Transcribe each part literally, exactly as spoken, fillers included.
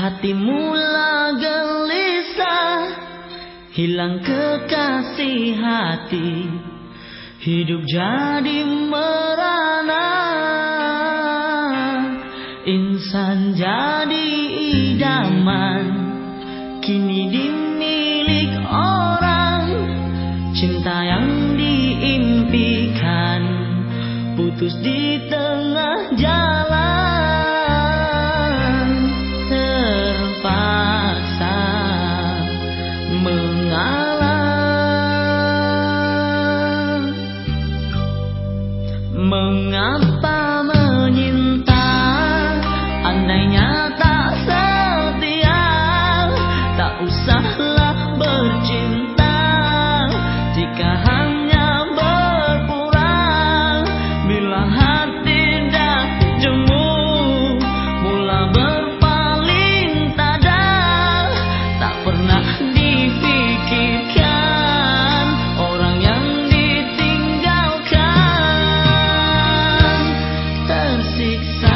hati mula gelisah, hilang kekasih hati, hidup jadi merana. Insan jadi idaman, kini dimilik orang. Cinta yang diimpikan putus di tengah jalan. Terpaksa mengalah. Mengapa menyinta, andainya tak setia. Tak usahlah bercinta jika hanya berpura. Bila hati dah jemu, mula berpaling tada. Tak pernah difikirkan orang yang ditinggalkan. Tersiksa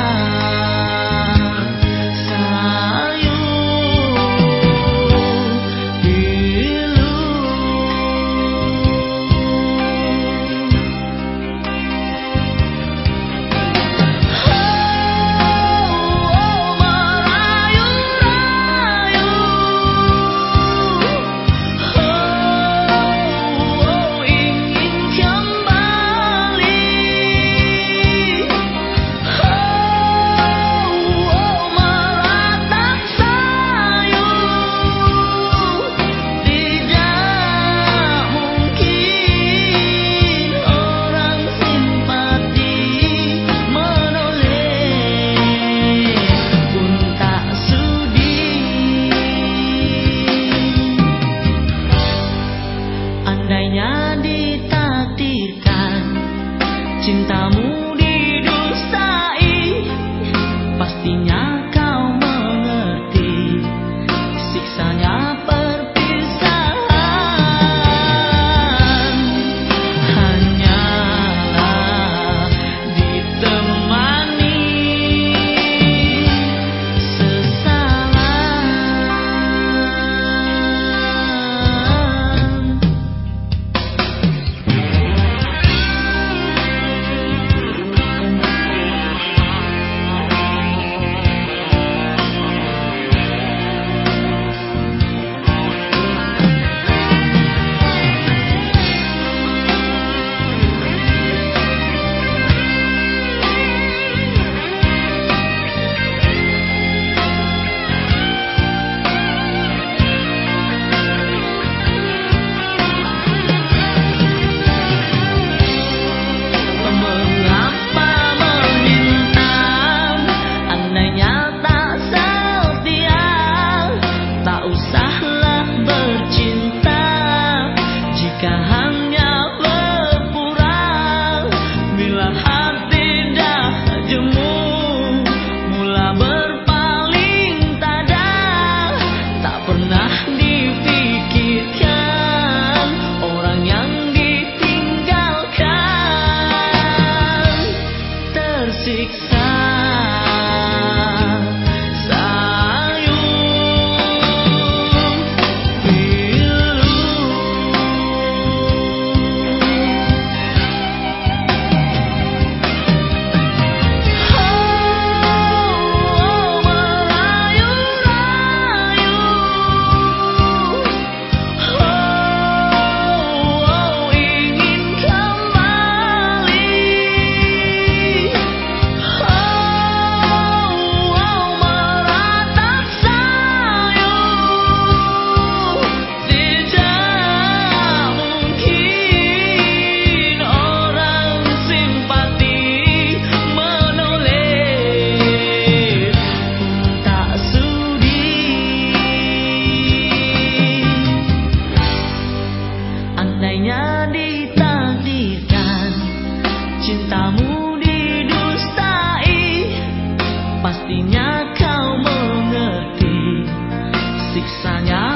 ditakdirkan cintamu didustai, pastinya kau mengerti siksanya perpisahan. Hanyalah ditemani sesalan. Ditakdirkan cintamu didustai, pastinya kau mengerti siksanya